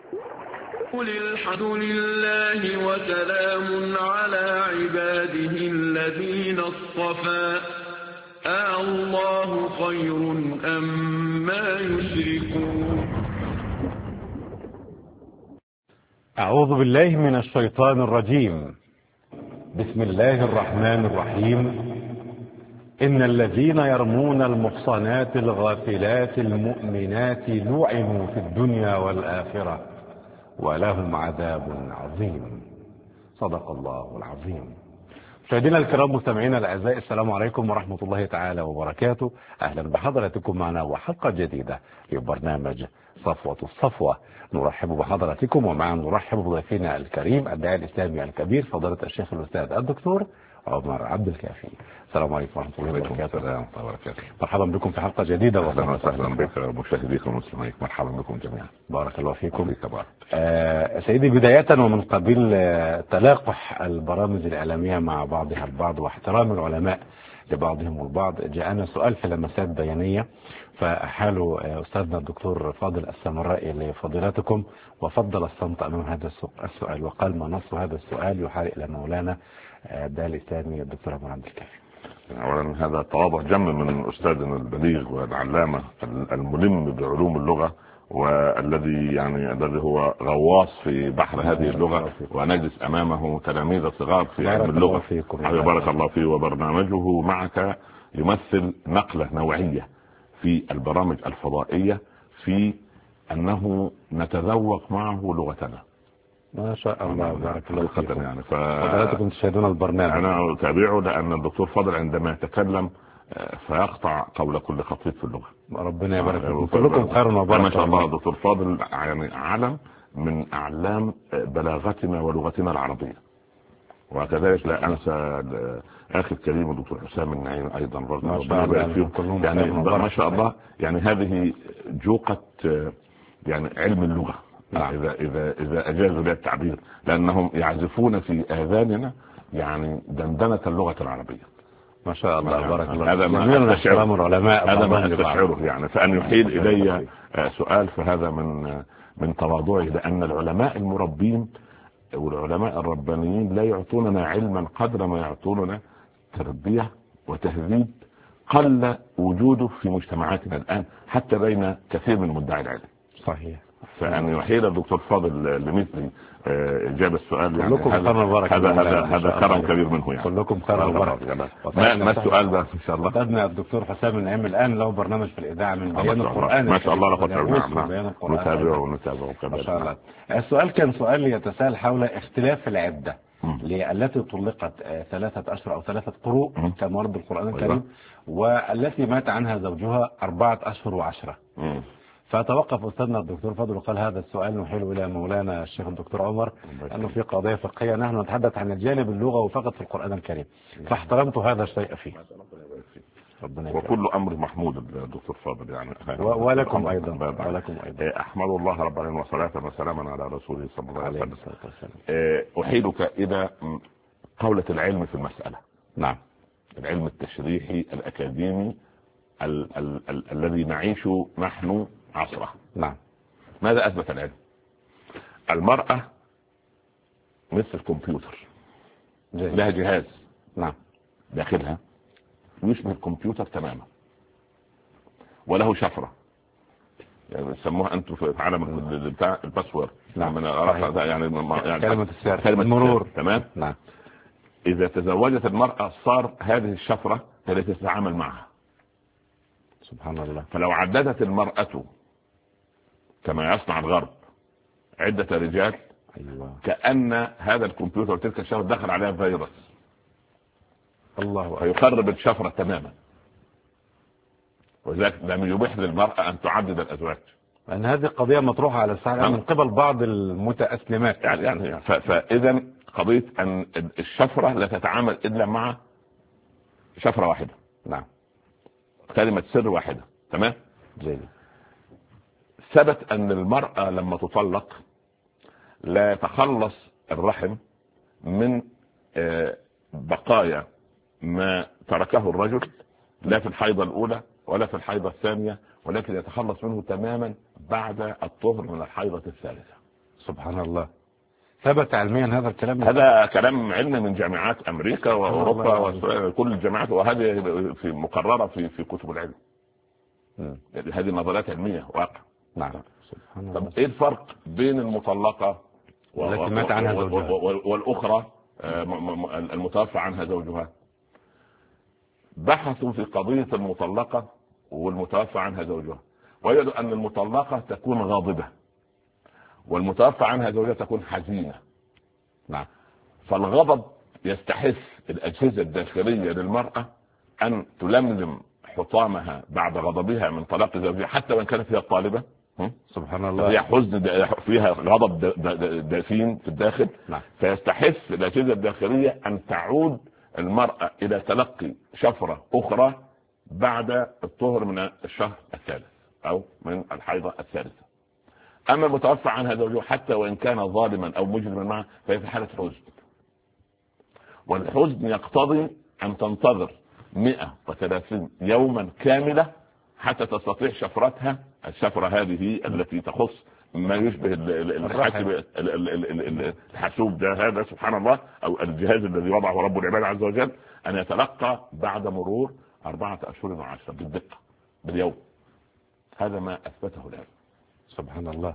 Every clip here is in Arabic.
قل الحمد لله وسلام على عباده الذين اصطفى الله خير أما يشركون. أعوذ بالله من الشيطان الرجيم. بسم الله الرحمن الرحيم. إن الذين يرمون المحصنات الغافلات المؤمنات لعنوا في الدنيا والآخرة ولهم عذاب عظيم. صدق الله العظيم. مشاهدينا الكرام مستمعينا الاعزاء، السلام عليكم ورحمة الله تعالى وبركاته. اهلا بحضراتكم معنا وحلقة جديدة في برنامج صفوة الصفوة. نرحب بحضراتكم ومعا نرحب بضيفنا الكريم الداعي الاسلامي الكبير فضيلة الشيخ الاستاذ الدكتور عمر عبد الكافي. السلام عليكم ورحمة الله وبركاته. السلام ورحمة الله وبركاته. مرحبا بكم في حلقة جديدة. اهلا وسهلا بك مشاهديكم المسلمين، مرحبا بكم جميعا. بارك الله فيكم. سيدي، بداية ومن قبيل تلاقح البرامج الإعلامية مع بعضها البعض واحترام العلماء لبعضهم البعض، جاءنا سؤال في لمسات بيانية، فأحالوا أستاذنا الدكتور فاضل السمرائي لفضيلتكم وفضل الصمت أمام هذا السؤال، وقال ما نص هذا السؤال يحال إلى مولانا الداعي الإسلامي الدكتور عمر عبد الكافي. اولا هذا تواضع جم من استاذنا البليغ والعلامه الملم بعلوم اللغه، والذي الذي هو غواص في بحر هذه اللغه، ونجلس امامه تلاميذ صغار في علم اللغه. بارك الله فيه. وبرنامجه معك يمثل نقله نوعيه في البرامج الفضائيه، في انه نتذوق معه لغتنا. ما شاء الله، بارك الله فيكم. حضراتكم تشاهدون البرنامج. انا اتابعه لان الدكتور فاضل عندما يتكلم فيقطع قول كل خطيب في اللغه. ربنا يبارك فيكم، كلكم خير وبركه. ما شاء الله الدكتور فاضل علم من اعلام بلاغتنا ولغتنا العربيه. وكذلك لا انسى اخي الكريم الدكتور حسام النعيم ايضا، ربنا يبارك فيهم. ما شاء الله، هذه جوقه علم اللغه. إذا أجازوا لي التعبير، لأنهم يعزفون في آذاننا دندنة اللغة العربية. ما شاء الله، بارك الله. هذا ما أستشعره، فأن يحيل إلي سؤال، فهذا من تواضعي، لأن العلماء المربين والعلماء الربانيين لا يعطوننا علما قدر ما يعطوننا تربية وتهذيب قل وجوده في مجتمعاتنا الآن، حتى بين كثير من مدعي العلم. صحيح. فأن يحيل الدكتور فاضل لمثلي إجابة السؤال، هذا كرم كبير منه. كلكم خير وبركة. ما السؤال ده إن شاء الله؟ أستاذنا الدكتور حسام النعيم الآن له برنامج في الإذاعة من بيان القرآن. ما شاء الله، لقد نتابعه. ما شاء الله. السؤال كان سؤال يتساءل حول اختلاف العدة التي طلقت 3 أشهر أو 3 قروء كما ورد القرآن الكريم، والتي مات عنها زوجها 4 أشهر و10. فتوقف أستاذنا الدكتور فاضل وقال هذا السؤال نحيل إلى مولانا الشيخ الدكتور عمر، أنه في قضية فقهية نحن نتحدث عن الجانب اللغوي فقط في القرآن الكريم، فاحترمت هذا الشيء فيه. وكل أمر محمود الدكتور فاضل، ولكم أيضا. أحمد الله رب العالمين وصلاة وسلاما على رسوله صلى الله عليه وسلم. أحيلك إلى قولة العلم في المسألة. نعم. العلم التشريحي الأكاديمي الذي نعيش نحن عصره. نعم. ماذا أثبت العلم؟ المرأة مثل الكمبيوتر، لها جهاز نعم داخلها يشبه الكمبيوتر تماما، وله شفرة يسموها أنتم في عالم بتاع الباسورد. نعم. كلمة السر، كلمة المرور. تمام. نعم. إذا تزوجت المرأة صار هذه الشفرة هي التي تتعامل معها. سبحان الله. فلو عددت المرأة كما يصنع الغرب عدة رجال، كأن هذا الكمبيوتر تلك الشفرة دخل عليها فيروس، الله، فيخرب الشفرة تماما. وذلك لم يبيح للمرأة أن تعدد الأزواج. أن هذه قضية مطروحة على الساحة من قبل بعض المتأسلمات. فإذا قضية أن الشفرة لا تتعامل إلا مع شفرة واحدة. نعم. كلمة سر واحدة. تمام. زي. ثبت أن المرأة لما تطلق لا يتخلص الرحم من بقايا ما تركه الرجل، لا في الحيضة الأولى ولا في الحيضة الثانية، ولكن يتخلص منه تماما بعد الطهر من الحيضة الثالثة. سبحان الله. ثبت علميا هذا الكلام؟ هذا كلام علمي من جامعات امريكا واوروبا وكل الجامعات، وهذه في مقرره في كتب العلم. هذه نظريات علمية واقع. نعم. طب ايه الفرق بين المطلقة والتي مات عنها زوجها والاخرى المتوفى عنها زوجها؟ بحثوا في قضية المطلقة والمتوفى عنها زوجها، وجدوا ان المطلقة تكون غاضبة والمتوفى عنها زوجها تكون حزينة. نعم. فالغضب يستحث الأجهزة الداخلية للمرأة أن تلملم حطامها بعد غضبها من طلاق زوجها، حتى وإن كانت هي الطالبة. سبحان الله. فيها حزن، فيها غضب دافين في الداخل. نعم. فيستحث الأجهزة الداخلية أن تعود المرأة إلى تلقي شفرة أخرى بعد الطهر من الشهر الثالث أو من الحيضة الثالثة. أما المتوفى عنها زوجها حتى وإن كان ظالما أو مجرما معه فهي في حالة حزن، والحزن يقتضي أن تنتظر 130 يوما كاملة حتى تستطيع شفرتها. الشفرة هذه التي تخص ما يشبه الحاسوب ده، هذا سبحان الله، أو الجهاز الذي وضعه رب العباد عز وجل، أن يتلقى بعد مرور 4 أشهر و10 بالدقة باليوم. هذا ما أثبته العلم. سبحان الله.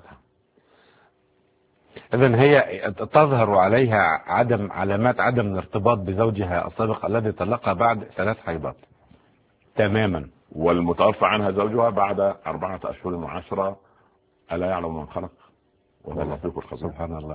إذن هي تظهر عليها علامات عدم الارتباط بزوجها السابق الذي طلقها بعد 3 حيضات تماما. والمتوفى عنها زوجها بعد 4 أشهر و10. ألا يعلم من خلق وهو اللطيف الخبير. سبحان الله.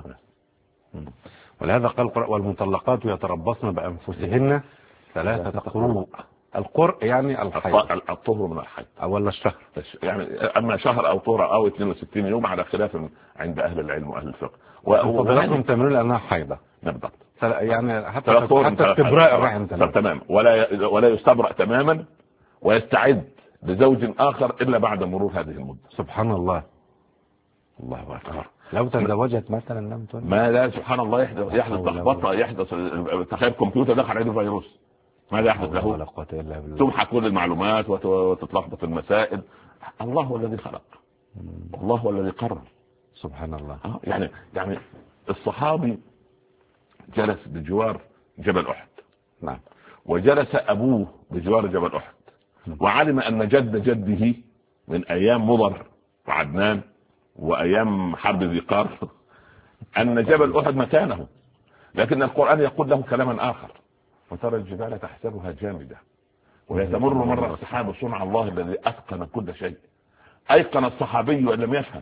ولهذا قال والمطلقات يتربصن بأنفسهن 3 قروء. القرء يعني الطهر من الحيض ولا الشهر، يعني اما شهر او طهر او 62 يوم على خلاف عند اهل العلم واهل الفقه. وفضلاتهم تمرين لانها حيضه بالضبط، يعني حتى استبراء الرحم تمام، ولا يستبرأ تماما ويستعد لزوج اخر الا بعد مرور هذه المده. سبحان الله. الله اكبر. لو تزوجت مثلا لم تنجب ما لا سبحان الله يحدث لخبطه، يحدث تخيل كمبيوتر دخل عليه فيروس، ماذا يحدث له؟ تمحى كل المعلومات وتتلخبط المسائل. الله هو الذي خلق، الله هو الذي قرر. سبحان الله. يعني الصحابي جلس بجوار جبل أحد. نعم. وجلس أبوه بجوار جبل أحد، وعلم أن جد جده من أيام مضر وعدنان وأيام حرب ذي قار أن جبل أحد مكانه، لكن القرآن يقول له كلاما آخر: وترى الجبال تحسبها جامدة وهي تمر مر السحاب صنع الله الذي أتقن كل شيء. أيقن الصحابي وإن لم يفهم،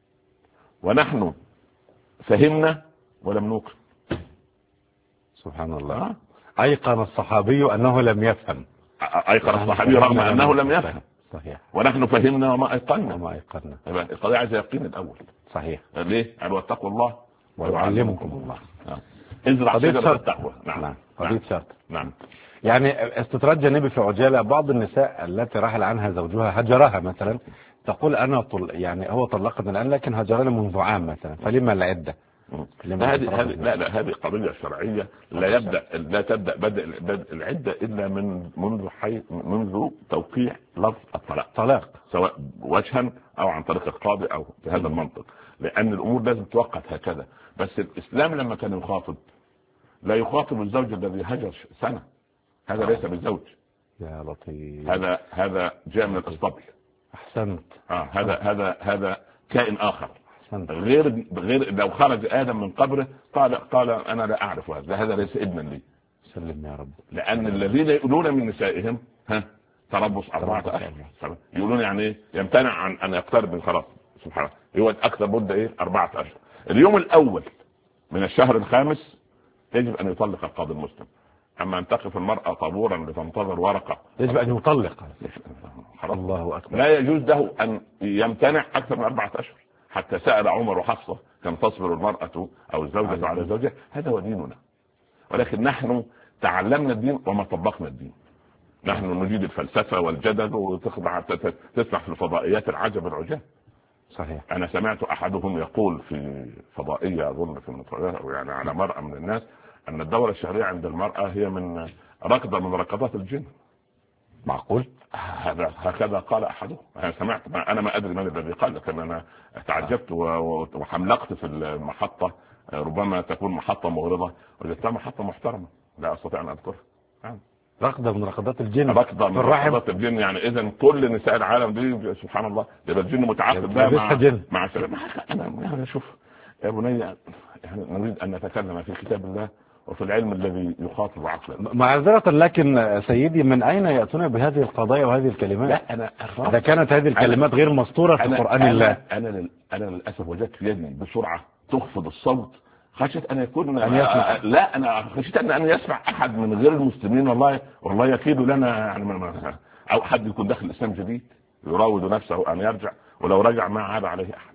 ونحن فهمنا ولم نوقن. سبحان الله. أيقن الصحابي أنه لم يفهم، أيقن الصحابي رغم أنه لم يفهم. صحيح. ونحن فهمنا وما أيقنا. القضية عايزة يقين الأول. صحيح. ليه؟ قال واتقوا الله ويعلمكم الله. ازرع شجرة التقوى. نعم. قضية شرط. نعم. يعني استطراد جانبي في عجالة. بعض النساء التي رحل عنها زوجها هجرها مثلا، تقول أنا يعني هو طلقني الآن لكن هجرني منذ عام مثلا، فلما العدة؟ هذه قضية شرعية. لا تبدأ بدء العدة إلا منذ توقيع لفظ الطلاق، سواء وجها أو عن طريق القاضي أو بهذا المنطق، لأن الأمور لازم توقت هكذا. بس الإسلام لما كان يخاطب لا يخاطب الزوج الذي هجر سنة، هذا ليس بالزوج. يا لطيف. هذا جاء من الأسطبل. أحسنت. هذا كائن آخر. أحسنت. غير لو خرج آدم من قبره قال أنا لا أعرف هذا ليس ابنا لي. سلم يا رب. لأن الذين يقولون من نسائهم تربص 4 أشهر، يقولون يعني ايه؟ يمتنع عن أن يقترب من خلاص. سبحان الله. هو أكثر مدة 4 أشهر. اليوم الأول من الشهر الخامس يجب أن يطلق القاضي المسلم. أما أن تقف المرأة طابورا لتنتظر ورقة، يجب أن يطلق. الله أكبر. لا يجوز له أن يمتنع أكثر من 4 أشهر. حتى سأل عمر وحفصة: كم تصبر المرأة أو الزوجة على زوجها؟ هذا هو ديننا. ولكن نحن تعلمنا الدين وما طبقنا الدين. نحن نجيد الفلسفة والجدل وتسمع في الفضائيات العجب العجاب. صحيح. أنا سمعت أحدهم يقول في فضائية أظن في المطرية أو يعني على مرأة من الناس أن الدورة الشهرية عند المرأة هي من ركضة من ركضات الجن. معقول؟ هكذا قال احدهم. انا سمعت، انا ما ادري من الذي قال، لكن انا تعجبت وحملقت في المحطه، ربما تكون محطه مغرضه، وجدتها محطه محترمه لا استطيع ان اذكرها. رقدة من رقدات الجن، رقدة من رقدات الجن. يعني اذا كل نساء العالم دي سبحان الله يبقى الجن متعاقد بقى مع سلام. انا يعني شوف يا بني، يعني نريد ان نتكلم في كتاب الله وفي العلم الذي يخاطب عقلا. معذرة لكن سيدي، من أين يأتون بهذه القضايا وهذه الكلمات؟ لا إذا كانت هذه الكلمات غير مسطورة في قرآن الله. أنا للأسف وجدت يدي بسرعة تخفض الصوت خشيت أن يكون لا أنا خشيت أن يسمع أحد من غير المسلمين. والله يكيد لنا يعني أو حد يكون داخل الإسلام جديد يراود نفسه أن يرجع، ولو رجع ما عاد عليه أحد.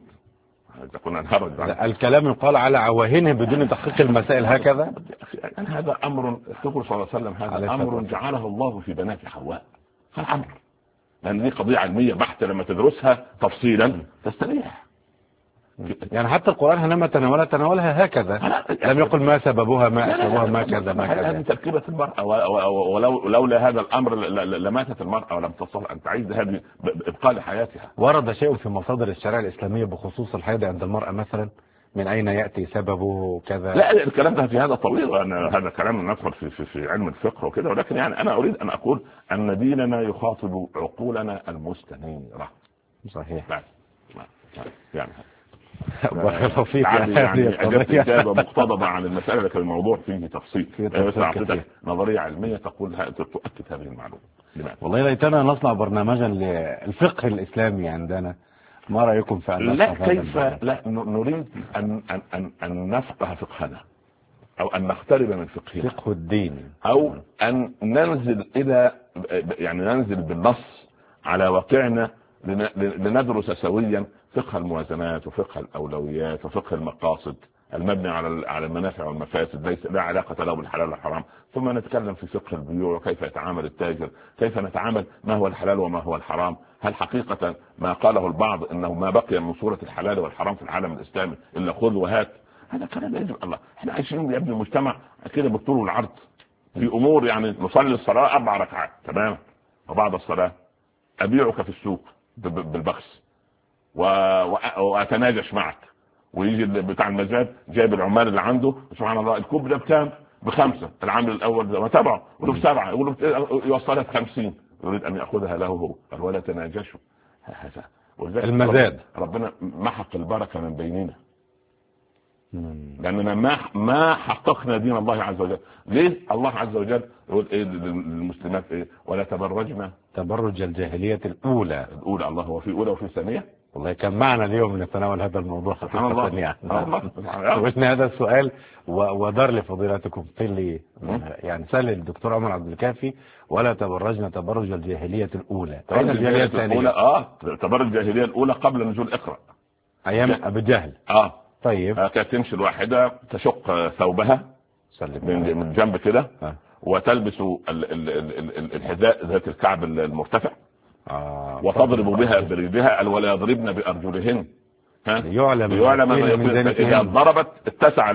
الكلام يقال على عواهنه بدون تحقيق المسائل هكذا. هذا امر تقول صلى الله عليه وسلم، هذا امر جعله الله في بنات حواء. هذا امر، لان دي قضيه علميه بحته لما تدرسها تفصيلا تستريح. يعني حتى القرآن حينما تناولها هكذا، لم يقل ما سببها ما أسببها ما كذا ما كذا. هذه تركيبة المرأة، ولولا هذا الأمر لماتت المرأة ولم تستطع أن تعيش هذه إبقاء لحياتها. ورد شيء في مصادر الشريعة الإسلامية بخصوص الحيض عند المرأة مثلا؟ من أين يأتي سببه كذا؟ لا الكلام ده في هذا طويل، وأنا هذا كلام ندخل في علم الفقه وكذا، ولكن يعني أنا أريد أن أقول أن ديننا يخاطب عقولنا المستنيرة. صحيح. يعني بارك فيك. يعني أجبت إجابة مقتضبة عن المسألة، لكن الموضوع فيه تفصيل. نظرية علمية تقول تؤكد هذه المعلومة. والله ليتنا نصنع برنامجا للفقه الإسلامي عندنا. ما رأيكم في أن لا كيف لا نريد أن نفقه فقهنا، أو أن نقترب من فقهنا، فقه الدين، أو أن ننزل ننزل بالنص على واقعنا لندرس سويا فقه الموازنات وفقه الأولويات وفقه المقاصد المبني على المنافع والمفاسد، ليس لا علاقة له بالحلال والحرام. ثم نتكلم في فقه البيوع وكيف يتعامل التاجر، كيف نتعامل، ما هو الحلال وما هو الحرام. هل حقيقة ما قاله البعض انه ما بقي من صورة الحلال والحرام في العالم الاسلامي الا خذ وهات؟ هذا كلام يجب. الله احنا عايشين يا ابن المجتمع كده بالطول والعرض في امور، يعني نصلي الصلاة 4 ركعات تمام، وبعد الصلاة ابيعك في السوق بالبخس واتناجش معك، ويجي بتاع المزاد جايب العمال اللي عنده سبحان الله الكوب ده بكام؟ ب5. العامل الاول ده تبعه يقول ب7، يقول يوصلها ب50، يريد ان ياخذها له هو. قال ولا تناجشوا. هذا المزاد. ربنا محق البركه من بيننا، لاننا ما حققنا دين الله عز وجل. ليه الله عز وجل يقول ايه للمسلمات ايه؟ ولا تبرجنا تبرج الجاهليه الاولى. الله هو في اولى وفي ثانيه. والله كان معنا اليوم نتناول هذا الموضوع سبحان الله. وجدنا هذا السؤال ودار لفضيلتكم في اللي يعني سأل الدكتور عمر عبد الكافي ولا تبرجنا تبرج الجاهلية الأولى. أين الجاهلية الثانية؟ تبرج الجاهلية الأولى قبل نزول اقرأ أيام أبي جهل. طيب كانت تمشي الواحدة تشق ثوبها من جنب كده وتلبس الحذاء ذات الكعب المرتفع وتضرب بها برجلها ولا يضربن بأرجلهن. يعلم إذا ضربت اتسع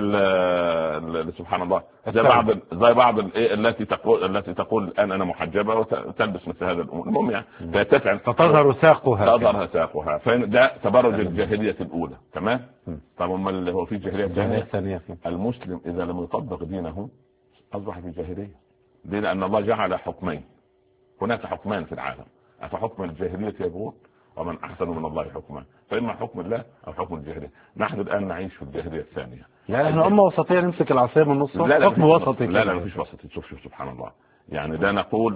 سبحان الله. زي بعض التي تقول الآن أنا محجبة وتلبس مثل هذا الأمور. المهم يعني فتظهر ساقها. ده تبرج الجاهلية الأولى. تمام. طب ما اللي هو في الجاهلية الثانية المسلم إذا لم يطبق دينه أصبح في جاهلية. ليه؟ لأن الله جعل حكمين. هناك حكمان في العالم، أفحكم الجاهلية يبغون ومن أحسن من الله حكما، فإما حكم الله أو حكم الجاهلية. نحن الآن نعيش في الجاهلية الثانية. لا احنا أمة وسطية نمسك العصاية من النص. حكم وسطي. لا مفيش وسطي. شوف سبحان الله. يعني ده نقول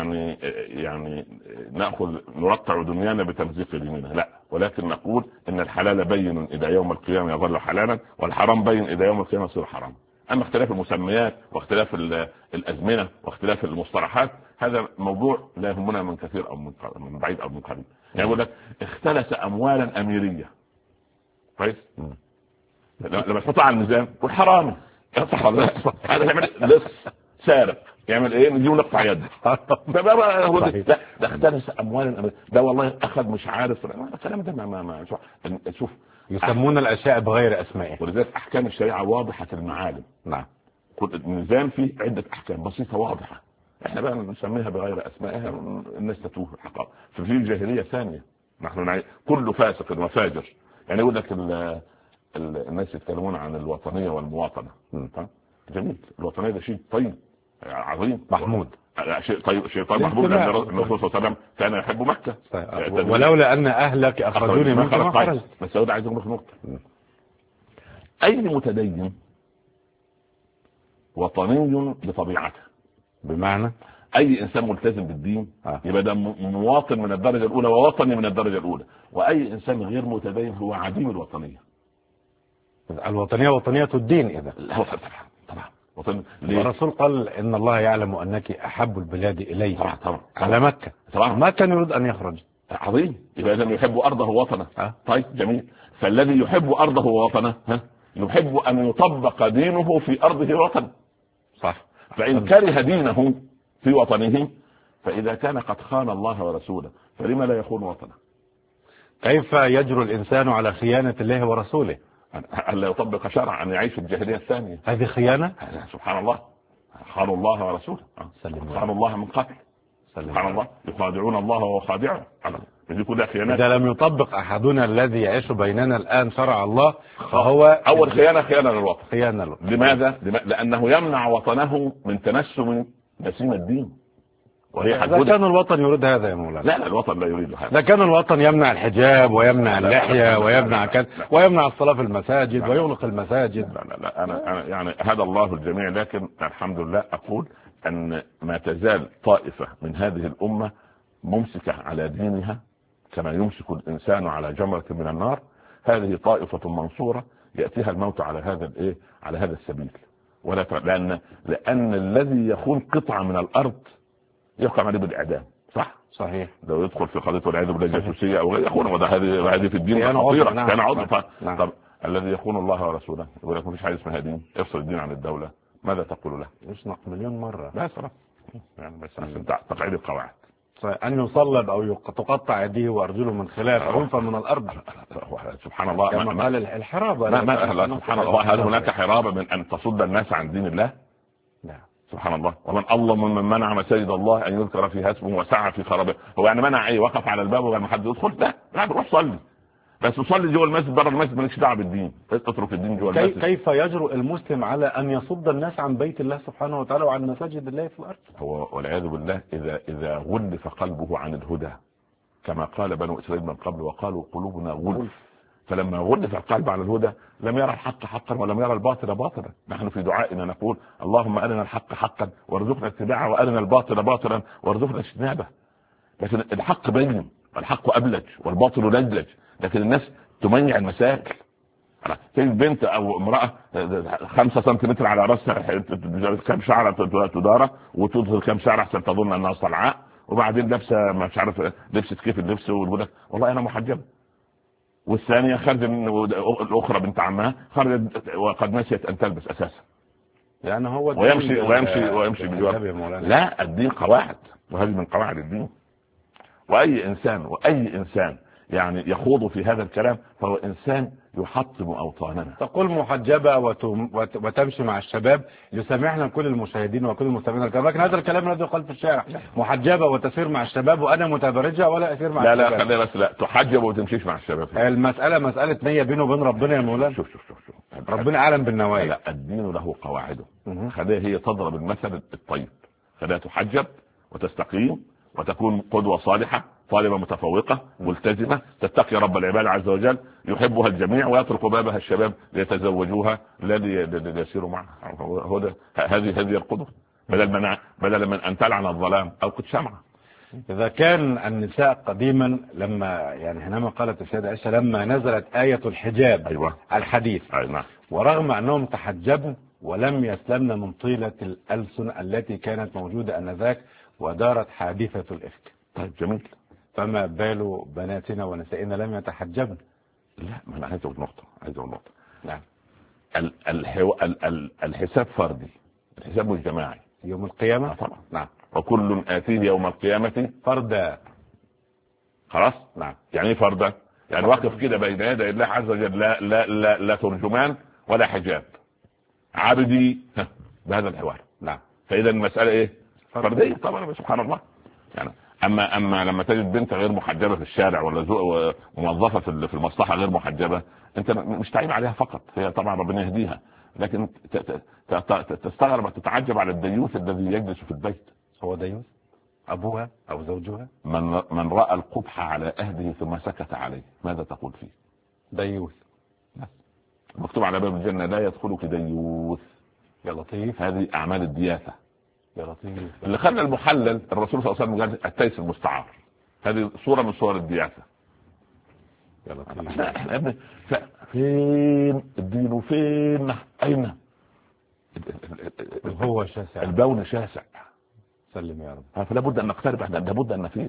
يعني نأخذ نرقع دنيانا بتمزيق ديننا، لا، ولكن نقول إن الحلال بين إلى يوم القيامة يظل حلالا، والحرام بين إلى يوم القيامة يصير حرام. أما اختلاف المسميات واختلاف الأزمنة واختلاف المصطلحات هذا موضوع لا يهمنا من كثير أو من بعيد أو من قريب. يعني يقول لك اختلس أموالا أميرية، كويس؟ لما تحطها على الميزان يقول حرامي. هذا يعمل لص سارق، يعمل ايه؟ نجيب نقطع يده. ده اختلس أموالا أميرية، ده والله أخذ مش عارف الكلام ده. ما شوف يسمون الأشياء بغير أسمائها، ولذلك أحكام الشريعة واضحة المعالم. نعم. كل الميزان فيه عدة أحكام بسيطة واضحة. احنا بقى نسميها بغير اسمائها، الناس تتوه الحقائق. ففي جاهليه ثانيه نحن كل فاسق وفاجر. يعني يقول لك الناس يتكلمون عن الوطنيه والمواطنه. جميل، الوطنيه ده شيء طيب عظيم محمود، شيء طيب، شيء طيب محمود، لان الرسول صلى الله عليه وسلم كان يحب مكه. ولولا ان اهلك اخرجوني منك ما خرجت. بس هو ده عايز اقول نقطه، اي متدين وطني بطبيعته، بمعنى اي انسان ملتزم بالدين يبقى ده مواطن من الدرجه الاولى ووطني من الدرجه الاولى، واي انسان غير متدين هو عديم الوطنيه. الوطنيه وطنيه الدين اذا. طبعا الرسول قال ان الله يعلم انك احب البلاد الي طبعا على مكه، طبعا ما كان يريد ان يخرج. عظيم، يبقى اذا يحب ارضه ووطنه. طيب جميل، فالذي يحب ارضه ووطنه يحب ان يطبق دينه في ارضه ووطنه. صح. فان كره دينه في وطنه، فاذا كان قد خان الله ورسوله فلما لا يخون وطنه؟ كيف يجرؤ الانسان على خيانه الله ورسوله؟ الا يطبق شرع، ان يعيش في الجاهليه الثانيه. هذه خيانه؟ سبحان الله، خانوا الله ورسوله، خانوا الله من قبل. سبحان الله، يخادعون الله وهو خادعهم. دي كلها خيانات. اذا لم يطبق احدنا الذي يعيش بيننا الان شرع الله فهو اول خيانه للوطن. خيانه له. لماذا؟ لانه يمنع وطنه من تنسم نسيم الدين، وهي إذا كان الوطن يريد هذا يا مولانا. لا الوطن لا يريد هذا. إذا كان الوطن يمنع الحجاب ويمنع اللحية ويمنع كذا ويمنع الصلاة في المساجد ويغلق المساجد. لا أنا يعني هدى الله الجميع، لكن الحمد لله أقول أن ما تزال طائفة من هذه الأمة ممسكة على دينها كما يمسك الإنسان على جمرة من النار. هذه طائفة منصورة يأتيها الموت على هذا على هذا السبيل. ولا لأن الذي يخون قطعة من الأرض يحكم عليه بالإعدام. صحيح. لو يدخل في قضيه والعياذ بالله جاسوسيه او يخون، وده هذه في الدين خطيره. كان عضو. طب الذي يخون الله ورسوله يقول لك مفيش حاجه اسمها دين، افصل الدين عن الدوله، ماذا تقول له؟ يشنق مليون مره. لا صراحه يعني بس عشان تقعيد القواعد. ان يصلب او تقطع يديه وارجله من خلاف او ينفى من الارض. سبحان الله، كما قال الحرابه. سبحان الله، هل هناك حرابه من ان تصد الناس عن دين الله؟ لا. سبحان الله، ومن الله من منع مساجد الله ان يذكر فيها اسمه وسعى في خرابه. هو يعني منع ايه؟ وقف على الباب وقال ما حد يدخل؟ لا روح صلي، بس تصلي جوه المسجد، بره المسجد مالكش دعوه بالدين، اترك الدين جوه المسجد. كيف يجرؤ المسلم على ان يصد الناس عن بيت الله سبحانه وتعالى وعن مساجد الله في الارض؟ هو والعياذ بالله اذا غلف قلبه عن الهدى كما قال بنو اسرائيل من قبل وقالوا قلوبنا غلف، فلما غلف القلب على الهدى لم يرى الحق حقا ولم يرى الباطل باطلا. نحن في دعائنا نقول اللهم أرنا الحق حقا وارزقنا اتباعه وأرنا الباطل باطلا وارزقنا اجتنابه. لكن الحق بين والحق أبلج والباطل لجلج، لكن الناس تميع المساكل. في بنت أو امرأة 5 سنتيمتر على رأسها كم شعرة تدارة وتظهر كم شعرة عشان تظن أنها صلعاء، وبعدين لابسة مش عارف لبست كيف اللبس ويقول لك والله أنا محجبة، والثانية خرجت الأخرى بنت عمها خرجت وقد نسيت أن تلبس أساسا. يعني هو ويمشي بجوار. لا، الدين قواعد، وهذه من قواعد الدين. وأي إنسان يعني يخوض في هذا الكلام فهو إنسان يحطم أوطاننا. تقول محجبة وتمشي مع الشباب، يسامحنا كل المشاهدين وكل المستمعين الكرام، لكن هذا الكلام الذي يقال في الشارع محجبة وتسير مع الشباب وأنا متبرجة ولا أسير مع الشباب. لا خلينا بس، لا تحجب وتمشيش مع الشباب. المسألة مسألة نية بينه وبين ربنا يا مولانا. شوف ربنا أعلم بالنوايا. لا الدين له قواعده. خليها هي تضرب المثل الطيب، خليها تحجب وتستقيم وتكون قدوة صالحة، طالبة متفوقة ملتزمة تتقي رب العباد عز وجل، يحبها الجميع ويطرق بابها الشباب ليتزوجوها لا ليسيروا معها. هذه القدوة، بدل من أن تلعن الظلام أو قد شمعة. إذا كان النساء قديما حينما قالت السيدة عائشة لما نزلت آية الحجاب. أيوة. الحديث. أيوة. ورغم أنهم تحجبوا ولم يسلمن من طيلة الألسن التي كانت موجودة آنذاك ودارت حادثة الإفك. طيب جميل، فما بال بناتنا ونسائنا لم يتحجبن؟ لا، ما أنا عايز أقول نقطة. نعم. الحساب فردي، الحساب مش جماعي. يوم القيامة طبعا. نعم. وكل آتيه يوم القيامة فردا. خلاص. نعم. يعني ايه فردا؟ يعني واقف كده بين يدي الله عز وجل، لا ترجمان ولا حجاب، عبدي بهذا الحوار. نعم. فإذا المسألة ايه؟ فرديه طبعا سبحان الله. يعني اما لما تجد بنت غير محجبه في الشارع ولا موظفه في المصلحه غير محجبه، انت مش تعيب عليها فقط، هي طبعا ربنا يهديها، لكن تستغرب وتتعجب على الديوث الذي يجلس في البيت. هو ديوث ابوها او زوجها؟ من راى القبح على اهله ثم سكت عليه ماذا تقول فيه؟ ديوث. مكتوب على باب الجنه لا يدخلك ديوث. يا لطيف. هذه اعمال الدياثه. يا لطيف. اللي خلى المحلل الرسول صلى الله عليه وسلم قال التيس المستعار، هذه صوره من صور الدياثه. يا لطيف. احنا ابني فين الدين وفين اين؟ هو شاسع، البون شاسع. سلم يا رب. فلا بد ان نقترب، لابد ان نفيق.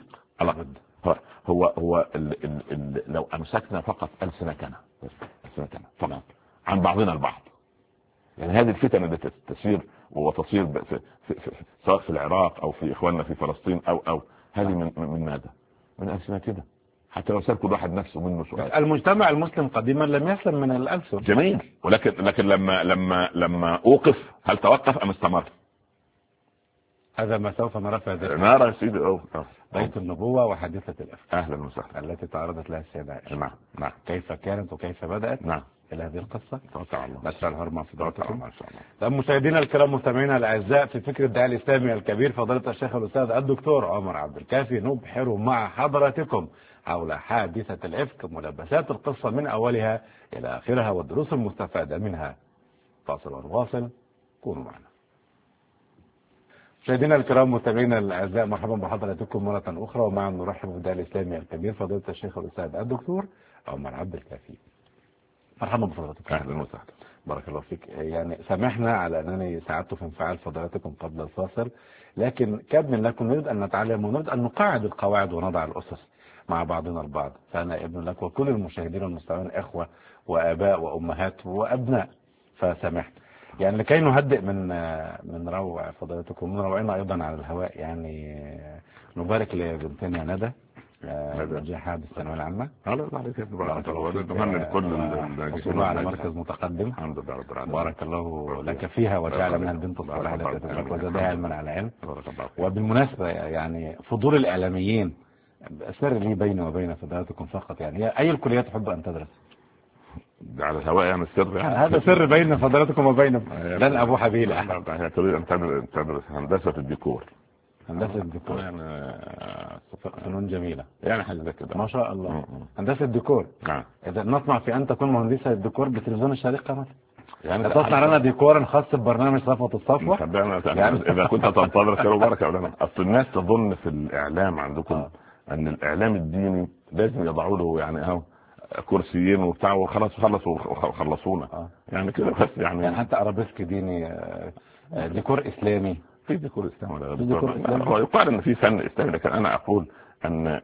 هو لو امسكنا فقط السنتنا فقط عن بعضنا البعض، يعني هذه الفتن التي تسير وتصير سواء في العراق او في اخواننا في فلسطين او هذه من ماذا؟ من السنتنا. حتى لو سأل كل واحد نفسه منه سؤال. المجتمع المسلم قديما لم يسلم من الألسن. جميل، ولكن لما اوقف هل توقف ام استمر؟ هذا ما سوف نرى في هذا. نرى يا سيدي. بيت النبوة وحادثة الإفك. اهلا وسهلا. التي تعرضت لها السيدة عائشة. نعم. كيف كانت وكيف بدأت؟ نعم. إلى هذه القصة. توكل على الله. نسأل الهرمة في دعوتكم. ما شاء الله. طيب مشاهدينا الكرام مستمعينا الأعزاء، في فكر الداعي الإسلامي الكبير فضيلة الشيخ الأستاذ الدكتور عمر عبد الكافي نبحر مع حضراتكم حول حادثة الإفك، ملبسات القصة من أولها إلى آخرها والدروس المستفادة منها. فاصل ونواصل، كونوا معنا. مشاهدينا الكرام متابعينا الاعزاء، مرحبا بحضراتكم مره اخرى، ومعا نرحب بالداعي الاسلامي الكبير فضيله الشيخ الاستاذ الدكتور عمر عبد الكافي. مرحبا بفضلاتكم. اهلا وسهلا. بارك الله فيك. يعني سامحنا على انني ساعدت في انفعال فضلاتكم قبل الفاصل، لكن كابن لكم نريد ان نتعلم ونريد ان نقاعد القواعد ونضع الاسس مع بعضنا البعض. فانا ابن لك وكل المشاهدين والمستمعين اخوه واباء وامهات وابناء، فسامحنا. يعني لكي نهدئ من روع فضيلتكم من روعنا ايضا على الهواء، يعني نبارك لبنتنا ندى نجاحها بالثانويه العامه. الله عليك يا بارك الله. ونتمنى لكل حصولها على مركز متقدم. الحمد لله رب العالمين. بارك الله لك فيها وجعل منها البنت الصالحه التي تترك وزادها علما على علم. وبالمناسبه يعني فضول الاعلاميين سر لي بيني وبين فضيلتكم فقط، يعني اي الكليات تحب ان تدرس؟ على الهواء يعني السر يعني. هذا سر بين فضيلتكم وبين لن ابو حبيل احد. هي تريد ان تدرس هندسه الديكور. هندسه الديكور يعني فنون جميله يعني حاجه زي كده ما شاء الله. هندسه الديكور. نعم. اذا نطمع في ان تكون مهندسه الديكور بتلفزيون الشارقه مثلا، يعني تصنع لنا ديكورا خاص ببرنامج صفوة الصفوة. يعني اذا كنت تنتظر خير وبركه ولا. اصل الناس تظن في الاعلام عندكم ان الاعلام الديني لازم يضعوا له يعني اهو كرسيين وبتاع وخلاص خلصونا. يعني كده بس يعني حتى ارابيسك ديني، ديكور اسلامي. في ديكور اسلامي ويقال ان في فن اسلامي، لكن انا اقول ان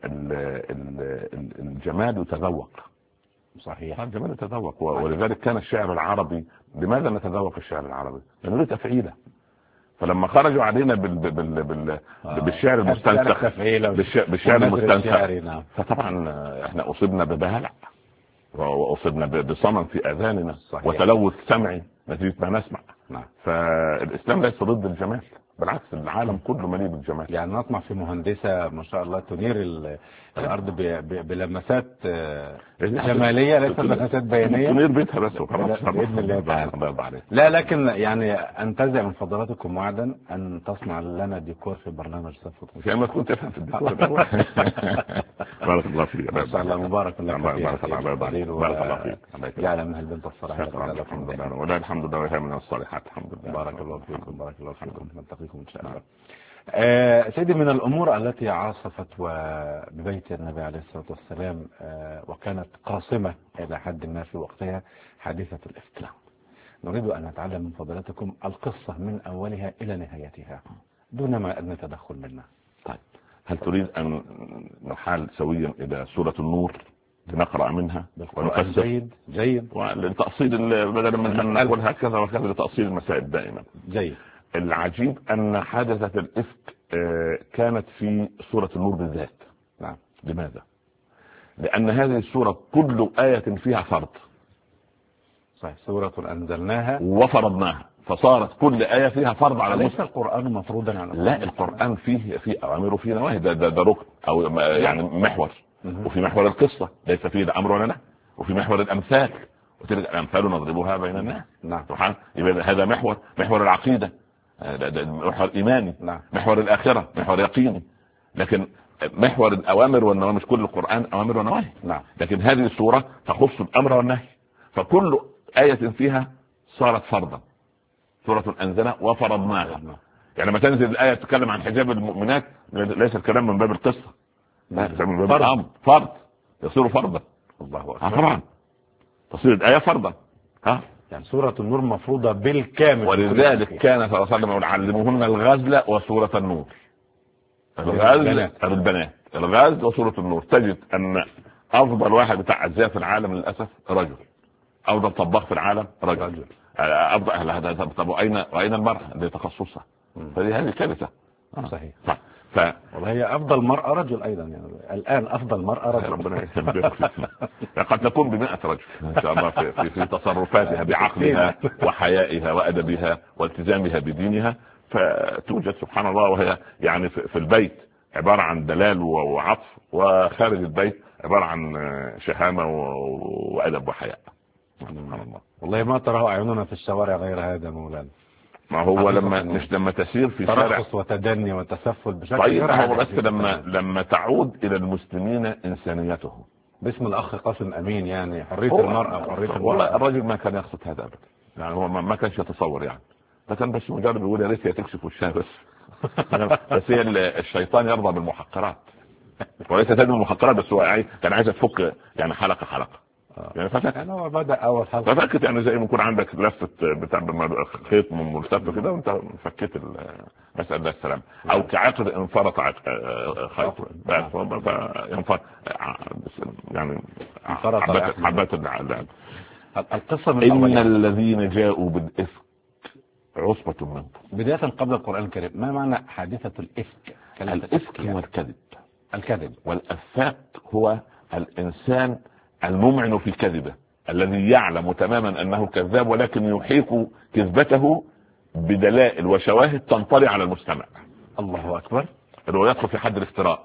الجمال يتذوق. صحيح. الجمال يتذوق، ولذلك كان الشعر العربي. لماذا نتذوق الشعر العربي؟ لانه له تفعيله. فلما خرجوا علينا بالشعر المستنسخ، بالشعر المستنسخ، فطبعا احنا اصبنا ببهلع واصبنا بصمم في اذاننا. صحيح. وتلوث سمعي نتيجه ما نسمع. نعم. فالاسلام ليس ضد الجمال، بالعكس العالم كله مليء بالجمال. يعني نطمع في مهندسه ما شاء الله تنير الارض بلمسات جماليه ليست لمسات بيانيه. تنير بيتها بس وخلاص باذن الله تعالى. لا لكن يعني انتزع من فضلاتكم وعدا ان تصنع لنا ديكور في برنامج صفوة. عشان ما تكون تفهم في الديكور. بارك الله فيك. ما شاء الله مبارك الله فيك. بارك الله فيك. يعلم منها البنت الصالحه. ولا الحمد لله وهي من الصالحات. الحمد لله. بارك الله فيكم. بارك الله فيكم. نلتقيكم ان شاء الله. سيدي، من الأمور التي عاصفت ببيت النبي عليه الصلاة والسلام وكانت قاصمة إلى حد ما في وقتها حادثة الإفك. نريد أن نتعلم من فضلاتكم القصة من أولها إلى نهايتها دون ما أدنى تدخل منا. طيب، هل تريد أن نحال سويا إلى سورة النور لنقرأ منها ونفسر؟ جيد. وللتأصيل بدلا من أن نقول هكذا وكذا، لتأصيل المسائل دائما. جيد. العجيب أن حادثة الإفك كانت في سورة النور بالذات. نعم. لماذا؟ لأن هذه السورة كل آية فيها فرض. صحيح. سورة أنزلناها وفرضناها. فصارت كل آية فيها فرض على ليس القرآن مفروضا على لا، القرآن فيه أوامر وفيه نواهي، ده ركن أو يعني محور. وفي محور القصة ليس فيه لا أمر ولا نهي، وفي محور الأمثال وتلك الأمثال نضربها بين الناس. نعم. سبحان. يبقى هذا محور العقيدة، ده محور إيماني. نعم. محور الآخرة محور يقيني. لكن محور الأوامر والنواهي مش كل القرآن أوامر ونواهي. نعم. لكن هذه السورة تخص الأمر والنهي، فكل آية فيها صارت فرضا. سورة أنزلها وفرضناها. يعني لما تنزل الآية تتكلم عن حجاب المؤمنات ليس الكلام من باب القصة، لا، من باب الأمر. فرض يصير فرضا. الله أكبر. طبعا تصير الآية فرضا. يعني سورة النور مفروضة بالكامل. ولذلك كان صلى الله عليه وسلم يعلمهن الغزل وسورة النور. الغزل البنات، الغزل وسورة النور. تجد أن أفضل واحد بتاع أجزاء في العالم للأسف رجل، أفضل طباخ في العالم رجل. افضل اهل. طب واين المرأة اللي تخصصها؟ هذه كارثة. صحيح. والله هي افضل مرأة رجل ايضا، يعني الان افضل مرأة رجل. ربنا قد تكون ب100 رجل ان شاء الله في تصرفاتها بعقلها وحيائها وادبها والتزامها بدينها. فتوجد سبحان الله وهي يعني في البيت عبارة عن دلال وعطف، وخارج البيت عبارة عن شهامة وادب وحياء. سبحان الله. والله ما تراه أعيننا في الشوارع غير هذا مولانا. ما هو لما تسير في شارع ترخص وتدني وتسفل بشكل طيب. هو بس لما تعود إلى المسلمين إنسانيتهم باسم الأخ قاسم أمين، يعني حرية المرأة وحرية المرأة. والله الرجل ما كان يقصد هذا أبدا، يعني هو ما كانش يتصور، يعني فكان بس مجرد بيقول يا ريت هي تكشف وشها بس هي الشيطان يرضى بالمحقرات وليس تدمر المحقرات، بس هو كان عايز تفك يعني حلقة يعني يعني هو بدأ أول حلقة ففكت، يعني زي ما يكون عندك لفة بتاع خيط ملتف كده وانت فكيت المسألة ده السلام، او كعقد انفرط خيط فينفرط يعني حبات اللعب. القصة من إن الذين جاءوا بالإفك عصبة منكم. بداية قبل القرآن الكريم، ما معنى حادثة الإفك؟ الإفك هو الكذب، والأفاك هو الإنسان الممعن في كذبه، الذي يعلم تماما أنه كذاب ولكن يحيق كذبته بدلائل وشواهد تنطلي على المستمع. الله أكبر. هو يدخل في حد الافتراء.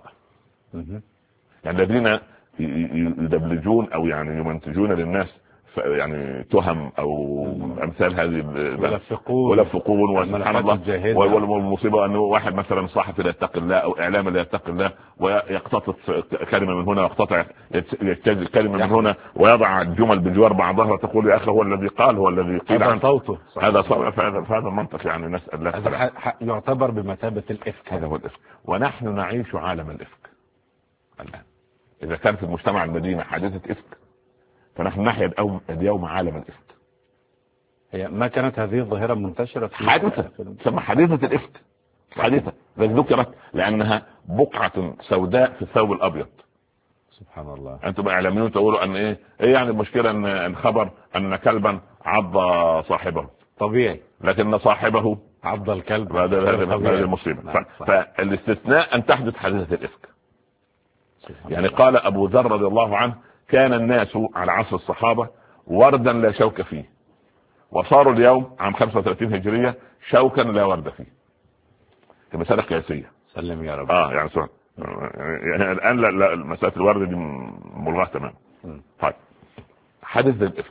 يعني الذين يدبلجون أو يعني يمنتجون للناس يعني تهم او امثال هذه ولفقون وسبحان الله. والمصيبه انه واحد مثلا صحفي لا يتقي الله او اعلامي لا يتقي الله ويقتطف كلمه من هنا ويقتطع يجتز كلمه من هنا ويضع الجمل بجوار بعضها وتقول يا اخي هو الذي قال هو الذي قيل عن صوته. هذا صوت. هذا المنطق يعني نسال الله يعتبر بمثابه الافك. هذا هو الافك، ونحن نعيش عالم الافك الان. اذا كان في المجتمع المدينه حادثه افك، فنحن نحيا اليوم عالم الإفك. هي ما كانت هذه الظاهرة منتشرة في حادثة تسمى حادثة الإفك، حادثة ذكرت لأنها بقعة سوداء في الثوب الأبيض. سبحان الله. أنتم إعلاميون تقولوا أن إيه يعني المشكلة أن خبر أن كلبا عض صاحبه طبيعي، لكن صاحبه عض الكلب هذه المصيبة. فالاستثناء أن تحدث حادثة الإفك. يعني قال أبو ذر رضي الله عنه كان الناس على عصر الصحابة وردا لا شوك فيه، وصاروا اليوم عام 35 هجرية شوكا لا ورد فيه. في مسألة قياسية. سلم يا رب. يعني سؤال يعني الآن لا مسألة الورد دي ملغاة تماما. طيب حدث الإفك،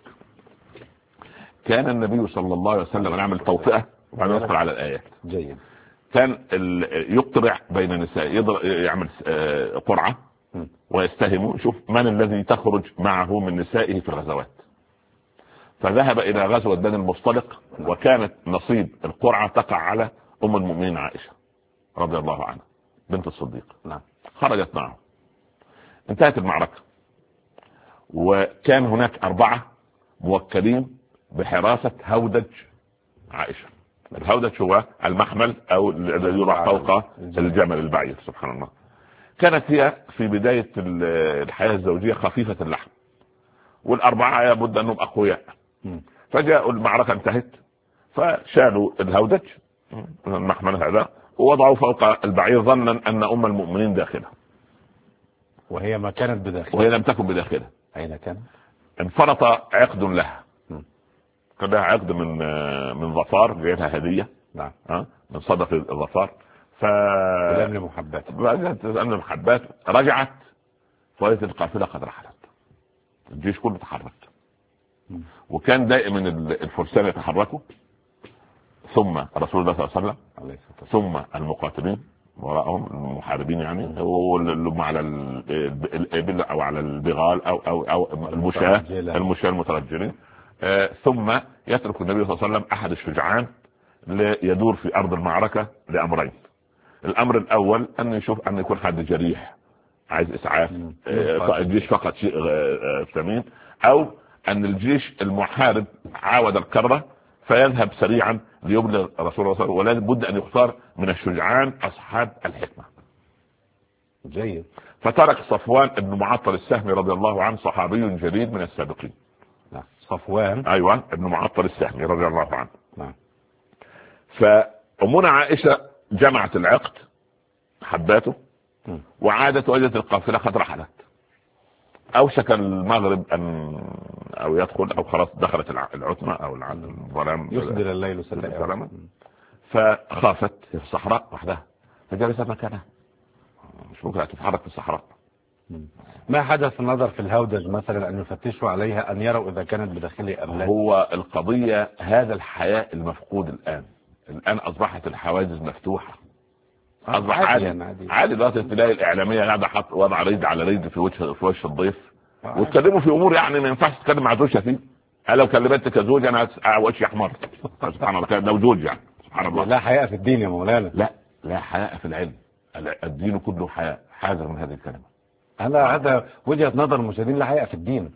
كان النبي صلى الله عليه وسلم نعمل توطئة وبعدين ندخل على الآيات. جيد. كان يقترع بين النساء، يعمل قرعة ويستهموا شوف من الذي تخرج معه من نسائه في الغزوات. فذهب إلى غزوة بني المصطلق، وكانت نصيب القرعة تقع على أم المؤمنين عائشة رضي الله عنها بنت الصديق. خرجت معه، انتهت المعركة، وكان هناك 4 موكلين بحراسة هودج عائشة. الهودج هو المحمل أو الذي يوضع فوق الجمل البعير. سبحان الله. كانت هي في بداية الحياة الزوجية خفيفة اللحم، وال4 يبد أنهم أقوياء. فجاءوا المعركة انتهت، فشالوا الهودج المحمل هذا ووضعوا فوق البعير ظنا أن أم المؤمنين داخلها، وهي ما كانت بداخلها، وهي لم تكن بداخلها. أين كانت؟ انفرط عقد لها كان لها عقد من ظفار جايبها هديه. نعم. من صدق الظفار. لم محبات رجعت فوجدت القافله قد رحلت، الجيش كله تحرك، وكان دائما الفرسان يتحركوا، ثم رسول الله صلى الله عليه وسلم، ثم المقاتلين وراءهم المحاربين يعني، واللي على الابل او على البغال او المشاة المترجلين، ثم يترك النبي صلى الله عليه وسلم احد الشجعان ليدور في ارض المعركه لامرين. الامر الاول ان يشوف ان يكون حد جريح عايز اسعاف، الجيش فقط شيء ثمين، او ان الجيش المحارب عاود الكره فيذهب سريعا ليبلغ رسول الله صلى الله عليه وسلم، ولا بد ان يختار من الشجعان اصحاب الحكمه. جيد. فترك صفوان ابن معطل السهمي رضي الله عنه، صحابي جليل من السابقين. صفوان، ايوه، ابن معطل السهمي رضي الله عنه. نعم. فأمنا عائشة جمعت العقد حباته وعادت وجدت القافلة قد رحلت، أوشك المغرب أو يدخل أو خلاص دخلت العتمة أو الظلام، يصدر الليل سلام. فخافت في الصحراء وحدها فجلست مكانها، مش ممكن تتحرك في الصحراء. ما حدث النظر في الهودج مثلا أن يفتشوا عليها أن يروا إذا كانت بداخله أم لا؟ هو القضية هذا الحياء المفقود الآن أصبحت الحواجز مفتوحة، أصبح عادي دلوقتي تلاقي الإعلامية قاعدة حط وضع ريد على ريد في وجه الضيف، وتكلموا في أمور يعني ما ينفعش تتكلم مع زوجها فيه. أنا لو كلمتك كزوج أنا وشي أحمر سبحان الله، لو زوج يعني سبحان الله. لا حياء في الدين يا مولانا. لا حياء في العلم، الدين كله حياء، حاذر من هذه الكلمة. هذا وجهة نظر المشاهدين، لا حياء في الدين،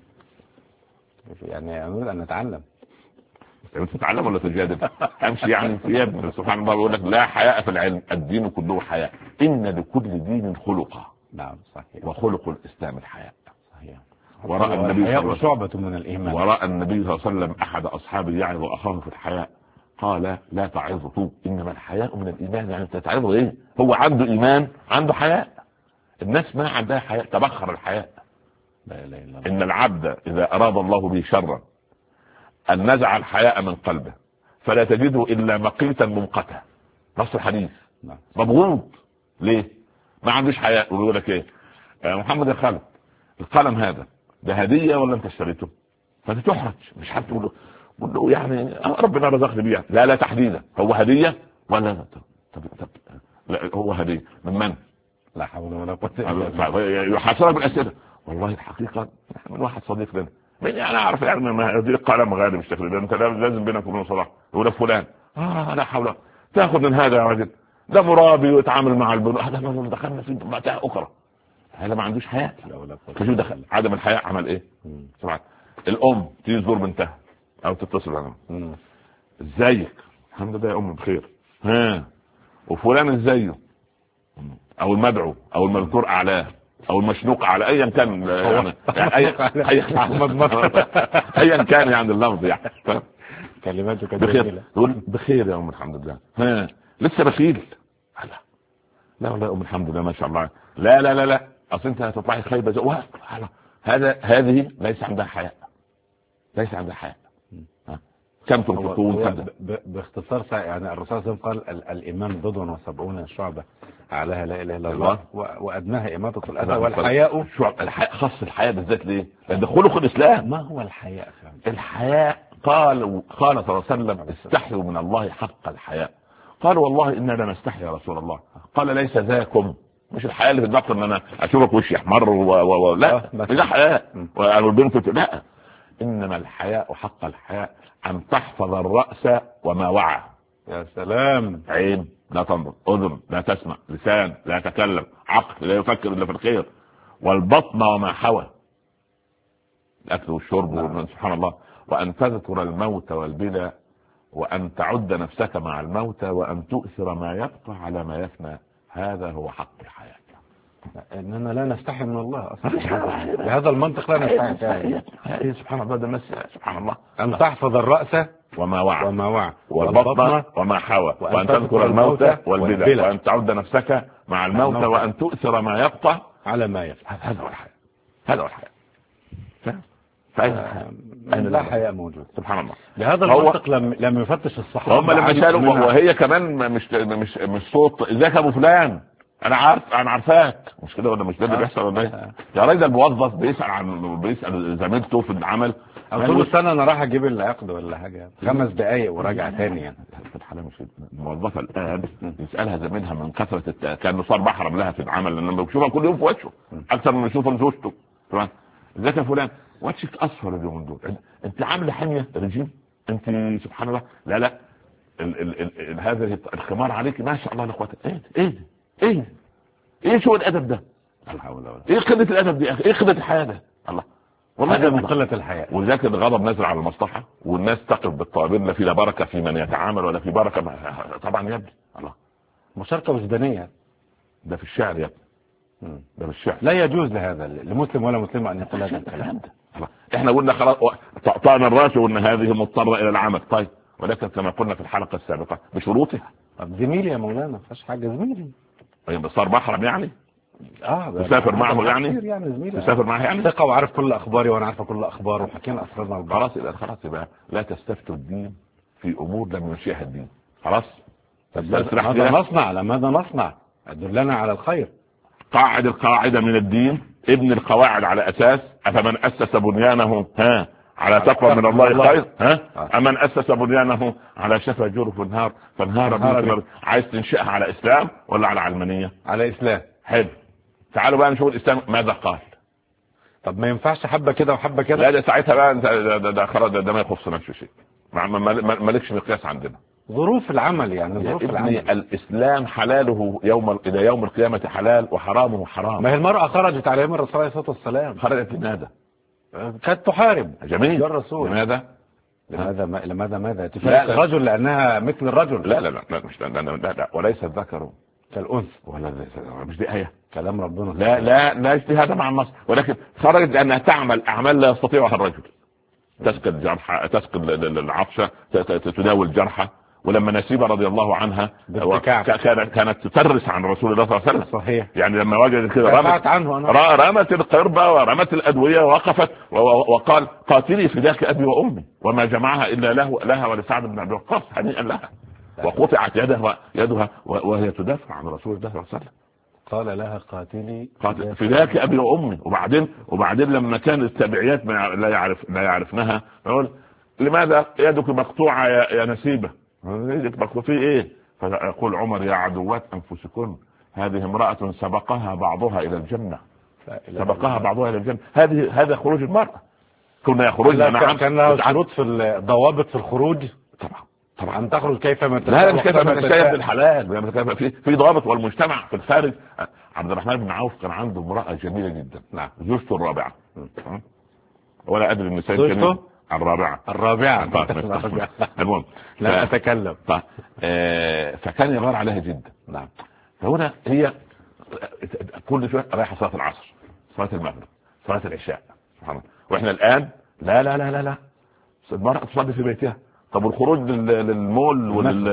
يعني نريد أن نتعلم. انت تتعلم ولا تجادل؟ امشي يعني في ابن سبحان الله بيقول لك لا حياء في العلم، الدين كله حياء، ان لكل دين خلقا. نعم صحيح. وخلق الاسلام الحياء. صحيح. وراء النبي الحياء شعبة من الايمان. وراء النبي صلى الله عليه وسلم احد اصحابه يعظ اخاه في الحياء، قال لا تعظه انما الحياء من الايمان. يعني انت تعظه ايه؟ هو عنده ايمان عنده حياء، الناس ما عندها حياء، تبخر الحياء. لا اله الا الله. ان العبد اذا اراد الله به شرا أن نزع الحياء من قلبه فلا تجده إلا مقيتا ممقتا. نص الحديث. مبغوض ليه؟ ما عندوش حياء. ويقول لك ايه محمد الخالد القلم هذا ده هدية ولا انت اشتريته؟ فانت تحرج، مش حد تقول له يعني ربنا رزقني بيها، لا تحديدا، هو هدية ولا طب لا هو هدية من؟ لا حول ولا قوة الا بالله. يحاصرك بالأسئلة. والله الحقيقة من واحد صديق لنا انا اعرف يعني ما هذه قلم غالي بالشكل ده، انت لازم بينك وبين صلاح. يقول فلان لا حول، تاخذ من هذا يا رجل ده مرابي ويتعامل مع البنوك، هذا ما دخلنا في متاهه اخرى، هذا ما عندوش حياء. فشو دخل عدم الحياء عمل ايه؟ سمعت الام تيجي تزور بنتها او تتصل عليها، ازيك؟ الحمد لله يا ام بخير. وفلان ازاي؟ او المدعو او المذكور اعلاه او المشنوق على ايا كان يعني ايا كان يعني اللفظ يعني كلماتك بخير. تقول بخير يا ام الحمد لله. لسه بخيل؟ لا والله يا ام الحمد لله ما شاء الله. لا اصل انت هتطلعي خايبه هذه ليس عندها حياء، ليس عندها حياء. كم تنفقون؟ باختصار يعني الرسول صلى الله عليه وسلم قال الايمان بضع و70 شعبة، اعلاها لا اله الا الله وادناها اماطة الاذى، والحياء خاص الحياء بالذات ليه؟ لان خلق الاسلام. ما هو الحياء؟ الحياء قال صلى الله عليه وسلم استحيوا من الله حق الحياء. قالوا والله انا لنستحي يا رسول الله. قال ليس ذاكم، مش الحياء اللي في البطن ان انا اشوفك وشي احمر لا ده حياء والبنت لا، انما الحياء حق الحياء ان تحفظ الرأس وما وعى. يا سلام. عين لا تنظر، اذن لا تسمع، لسان لا يتكلم، عقل لا يفكر الا في الخير، والبطن وما حوى، الاكل والشرب سبحان الله. وان تذكر الموت والبلى، وان تعد نفسك مع الموت، وان تؤثر ما يبقى على ما يفنى. هذا هو حق الحياة. اننا لا نستحي من الله اصلا بهذا المنطق، لا نستحي. سبحان الله. ده الناس سبحان الله. ان تحفظ الرأس وما وعى والبطن وما حوى، وان تذكر الموت والبلى، وان تعد نفسك مع الموت، وان تؤثر ما يبقى على ما يفعل. هذا هو الحياة. هذا هو الحياة. لا حياء موجود. سبحان الله. بهذا المنطق لم يفتش الصحابة. هم لما شالوا وهي كمان مش صوت ازيك يا ابو فلان، انا عارفاك، مش كده ولا مش ده اللي بيحصل ولا ايه؟ يا راجل الموظف بيسال زميلته في العمل طول السنه انا راح اجيب العقد ولا حاجه 5 دقائق وراجع تاني يعني. في الحاله مش الموظفه الان يسالها زميلها من كثره كانه صار محرم لها في العمل، لانه بيشوفها كل يوم في وشه اكثر من يشوفها زوجته. تمام. ازيك يا فلان، وشك اصفر اليومين دول، انت عامله حميه رجيم انت، سبحان الله. لا هذا الخمار عليك ما شاء الله يا اخواتي. ايه شو الادب ده؟ ايه قله الادب دي؟ ايه قله الحياه ده؟ الله والله من قله الحياء. ولذلك الغضب نازل على المصلحه، والناس تقف بالطوابير، لا في لا بركه في من يتعامل ولا في بركه. طبعا يا ابني الله مشاركه وجدانيه ده في الشعر يا ابني، ده في الشعر. لا يجوز لهذا لمسلم ولا مسلمه ان يقول هذا الكلام ده. احنا قلنا خلاص طعنا الراس وقلنا هذه مضطره الى العمل. طيب ولكن كما قلنا في الحلقه السابقه بشروطها. زميلي يا مولانا ما فيهاش حاجه، زميلي. طيب صار محرم يعني؟ تسافر معه يعني زميلي تسافر معه يعني ثقه وعارف كل اخباري وانا عارفه كل اخباره وحكينا اسرارنا. خلاص يبقى لا تستفتوا الدين في امور لم ينشئها الدين. خلاص. ماذا نصنع؟ دلنا على الخير. قاعد القاعده من الدين، ابن القواعد على اساس افمن اسس بنيانه على تقوى من الله خير أمن أسس بنيانه على شفا جرف النار فانهار. عايز تنشئها على إسلام ولا على علمانية؟ على إسلام. حلو. تعالوا بقى نشوف الإسلام ماذا قال. طب ما ينفعش حبة كده وحبة كده؟ لا ده ساعتها بقى ده خلاص ده ما يخص نفسه شيء، مالكش مقياس عندنا. ظروف العمل يعني ظروف العمل. الإسلام حلاله إلى يوم القيامة حلال وحرامه حرام. ما هي المرأة خرجت على يوم الرسول عليه الصلاة والسلام. خرجت لماذا؟ كانت تحارب. جميل. الرسول. لماذا؟ ماذا تفرق الرجل لأنها مثل الرجل؟ لا مش لا وليس الذكر كالأنثى ولا مش دي آية كلام ربنا. لا اجتهاد مع النص، ولكن خرجت لأنها تعمل أعمال لا يستطيعها الرجل. تسقي الجرحى، تسقي العطشة، تداوي الجرحى. ولما نسيبة رضي الله عنها كانت تدرس عن رسول الله صلى الله عليه وسلم. صحيح. يعني لما وجدت كده رمت القربة ورمت الأدوية ووقفت وقال قاتلي فداك أبي وأمي، وما جمعها إلا لها ولسعد بن أبي وقاص هنيئا لها. وقطعت يدها وهي تدافع عن رسول الله صلى الله عليه وسلم. قال لها قاتلي فداك أبي وأمي. وبعدين لما كانت التابعيات لا يعرفنها يقول لماذا يدك مقطوعة يا نسيبة؟ في ايه؟ فيقول عمر يا عدوات انفسكن هذه امرأة سبقها بعضها الى الجنة. هذا خروج المرأة. كنا يخرجنا. نعم. كان لها شروط في الضوابط في الخروج. طبعا ان تخرج كيفما تشاء. لا مش كيفما تشاء بالحلال، في ضوابط. والمجتمع في الخارج. عبد الرحمن بن عوف كان عنده امرأة جميلة جدا. نعم. زوجته الرابعة. ولا ادري النساء الرابعة. المهم لا أتكلم. فكان يغار عليها جدا. نعم. فهنا هي كل شوية رايحة صلاة العصر، صلاة المغرب، صلاة العشاء. سبحان الله. واحنا الآن لا المرأة تصلي في بيتها. طب والخروج للمول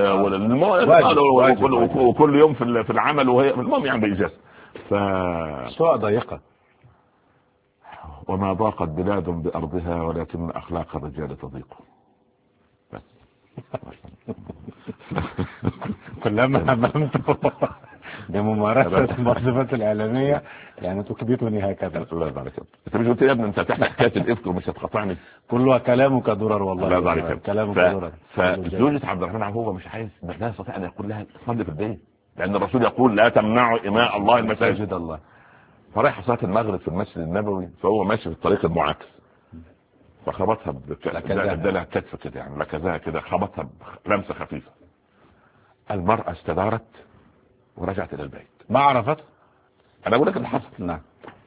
وكل يوم في العمل وهي المهم يعني بإجازة. سواء ضيقة. وما ضاقت بلاد بأرضها ولكن أخلاق الرجال تضيق. بس كلما هممت بممارسة المنظمات الإعلامية يعني تكبتني هكذا. الله يبارك فيك. انت مش قلت يا ابني انت تحكي حكايه الافك ومش هتقاطعني؟ كلها كلامك درر والله. الله يبارك فيك. كلامك درر. فزوجة عبد الرحمن هو مش عايز، لا يستطيع ان يقول لها صلي في البيت، لان الرسول يقول لا تمنعوا إماء الله المساجد. الله. فرايح صلاة المغرب في المسجد النبوي، فهو ماشي في الطريق المعاكس فخبطها بدلها كتف كده يعني لكذا كده، خبطها لمسة خفيفة. المرأة استدارت ورجعت الى البيت. ما عرفت. انا اقول لك اللي حصل. نعم.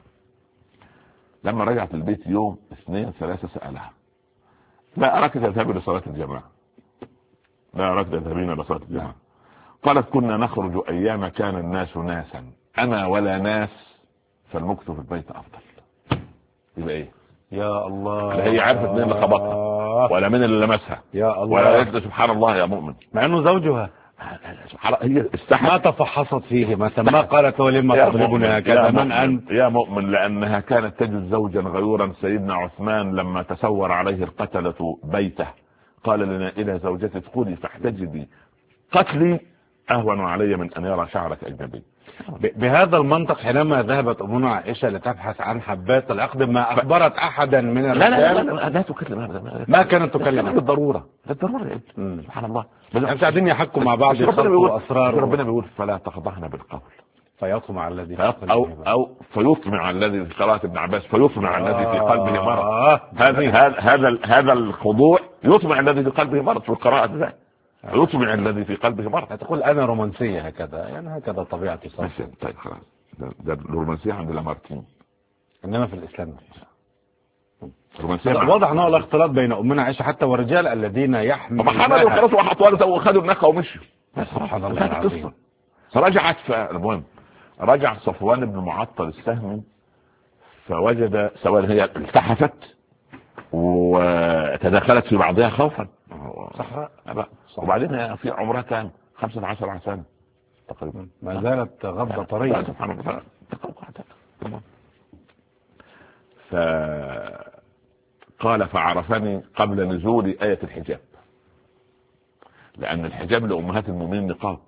لما رجعت البيت يوم 2 3 سألها لا أراك تذهبين لصلاة الجماعة؟ لا أراك تذهبين لصلاة الجماعة. قالت كنا نخرج أيام كان الناس ناسا، أنا ولا ناس فالمكث في البيت أفضل. يبقى إيه؟ يا الله. لا هي عرفت مين اللي خبطها ولا مين اللي لمسها يا الله. ولا سبحان الله يا مؤمن، مع إنه زوجها. هي استحت. ما تفحصت فيه مثلا، ما قالت ولما تضربني هكذا من أنت يا مؤمن، لأنها كانت تجد زوجا غيورا. سيدنا عثمان لما تسور عليه القتلة بيته قال لنا إلى زوجتي ادخلي فاحتجبي، قتلي أهون علي من أن يرى شعرك أجنبي. بهذا المنطق حينما ذهبت أمنا عائشة لتبحث عن حبات العقد ما أخبرت أحدا من الرجال؟ لا تكلم، ما كانت تكلم بالضرورة سبحان الله. مش قاعدين يحكوا مع بعض يخلطوا أسرار. ربنا بيقول فلا تخضعن بالقول فيطمع الذي أو فيطمع الذي في قراءة ابن عباس فيطمع الذي في قلبه مرض. هذا الخضوع يطمع الذي في قلبه مرض في القراءة ذا، يطمع الذي في قلبه مرض. تقول أنا رومانسية هكذا، يعني هكذا طبيعتي صح. طيب خلاص، ده الرومانسية عند لامارتين، إنما في الإسلام الرومانسية واضح أنه الاختلاط بين أمنا عائشة حتى والرجال الذين يحملوا حملوا خلاص وحطوا وخدوا النخة ومشوا. سبحان الله العظيم. فرجعت المهم رجع صفوان بن معطل السهمي فوجد سواء هي التحفت وتدخلت في بعضها خوفا. صحراء. وبعدين في عمرها كان 15 سنة تقريبا، ما زالت غضة طرية. سبحان الله. فقال فعرفني قبل نزول آية الحجاب، لأن الحجاب لأمهات المؤمنين نقاب.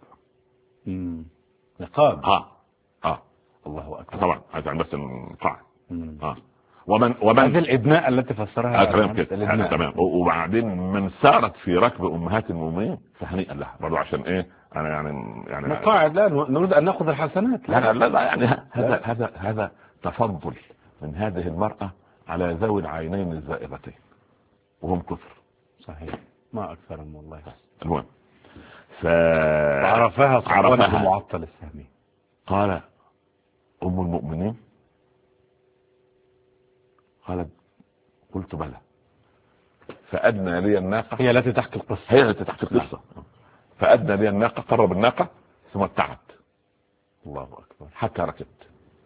نقاب. الله أكبر. طبعا هذا بس القاع. ومن هذه الإدناء التي فسرها تمام. وبعدين من سارت في ركب أمهات المؤمنين فهنيئا لها برضو. عشان إيه؟ أنا يعني مقاعد لا نريد أن نأخذ الحسنات. لا يعني هذا تفضل من هذه المرأة على ذوي العينين الزائغتين وهم كثر. صحيح، ما أكثرهم والله. المهم وعرفها صفوان بن معطل السهمي. قال أم المؤمنين؟ قالت قلت بلى. فأدنى لي الناقة، هي التي تحكي القصة. فأدنى لي الناقة، قرب الناقة ثم ابتعد. الله أكبر. حتى ركبت.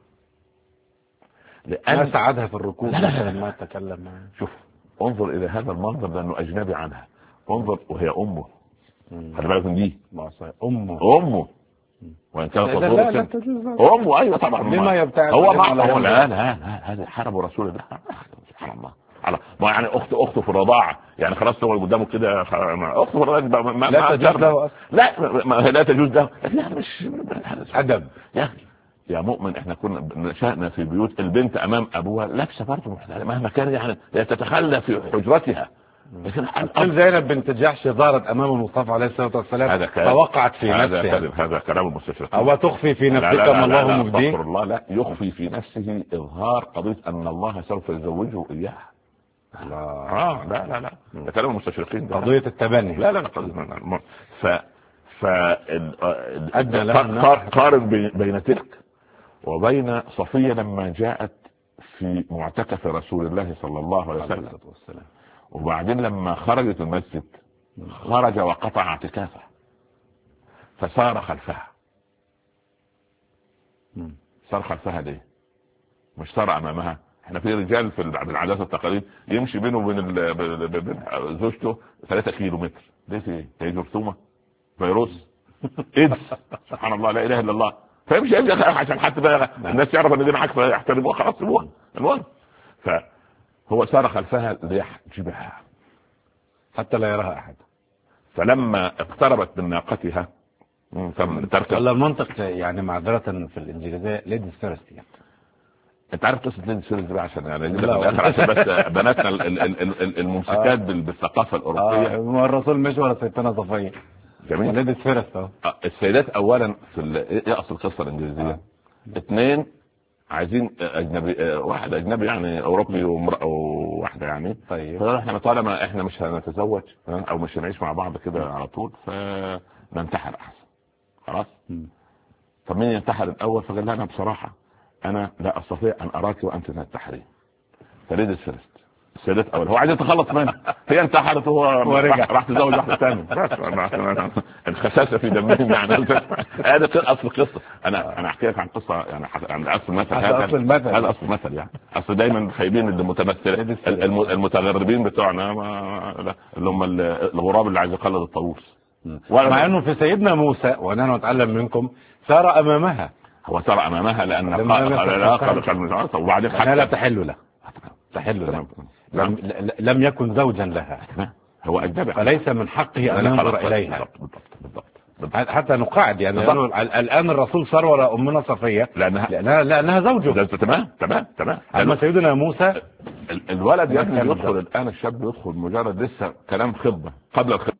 ما ساعدها في الركوب ما تكلم معها. شوف انظر إلى هذا المنظر لأنه أجنبي عنها. انظر وهي أمه. خلي بالك من دي أمه وإن كانت أمه. أيوة طبعا. لما يبتعد هو لا هذا حرم رسول الله. سبحان الله. ما يعني أخته في الرضاعة، يعني خلاص تقعد قدامه كده أخته في الرضاعة لا تجوز له. لا تجوز له. لا مش أدب يا مؤمن. احنا كنا نشأنا في بيوت البنت امام ابوها لابسه برضه مهما كان، يعني تتخلى في حجرتها. لكن زينب بنت جحش ظهرت امام المصطفى عليه الصلاه والسلام فوقعت في نفسها. هذا كلام المستشرقين. او تخفي في نفسك ما الله مبديه. استغفر الله. لا يخفي في نفسه اظهار قضيه ان الله سوف يزوجه اياها. لا ده كلام المستشرقين. قضيه التبني. لا قارن بين تلك وبين صفية لما جاءت في معتكف رسول الله صلى الله عليه وسلم. وبعدين لما خرجت المسجد خرج وقطع اعتكافه فصار خلفها. صار خلفها ليه؟ مش صار امامها. احنا في رجال في العادات والتقاليد يمشي بينه وبين زوجته 3 كيلو متر. ليه؟ هي جرثومه، فيروس، ايدز. سبحان الله، لا اله الا الله. فيمشي عشان حتى بقى الناس يعرف ان دي معاك فيحترموها خلاص سيبوها. المهم فهو صار خلفها ليحجبها حتى لا يراها احد. فلما اقتربت من ناقتها تركب. المنطق يعني معذرة في الانجليزية ليديز فيرست. يعني انت عارف قصه ليديز فيرست دي عشان يعني عشان بس بناتنا الممسكات بالثقافه الاوروبيه. الرسول مش ولا سيدنا صفيه. جميل. ليديز فيرست. السيدات اولا في ايه اصل القصه الانجليزيه؟ 2 عايزين اجنبي، واحد اجنبي يعني اوروبي وامراه وواحده يعني. طيب فاحنا طالما احنا مش هنتزوج او مش هنعيش مع بعض كده على طول فننتحر احسن. خلاص. طب مين ينتحر الاول؟ فقال لها انا بصراحه انا لا استطيع ان اراك وانت تنتحرين. فليديز فيرست. السيدات اول هو عايز يتخلص منها، هي انتحرت وهو راح تزوج واحده ثانيه. الخساسه في دمهم يعني. هذا اصل القصه. انا احكي لك عن قصه يعني عن اصل المثل. هذا اصل المثل يعني. اصل دايما خايبين اللي المتغربين بتوعنا اللي هم الغراب اللي عايز يقلد الطاووس. مع انه في سيدنا موسى وانا نتعلم منكم سار امامها. هو سار امامها لان قال وبعدين حتى لا تحل له، لم يكن زوجا لها، هو اجنبي، فليس من حقه ان ينظر اليها. حتى نقاعد يعني الان الرسول صار وراء امنا صفيه لانها زوجه. تمام. اما سيدنا موسى الولد يدخل الان، الشاب يدخل مجرد لسه كلام خطبه قبل الخطبه.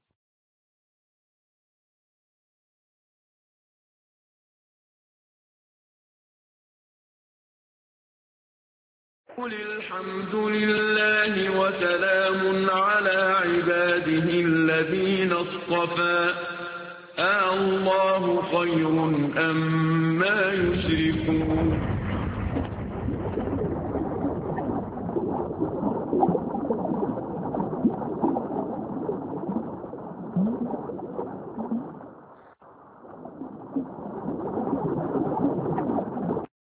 قل الحمد لله وسلام على عباده الذين اصطفى الله خير أما يشركون.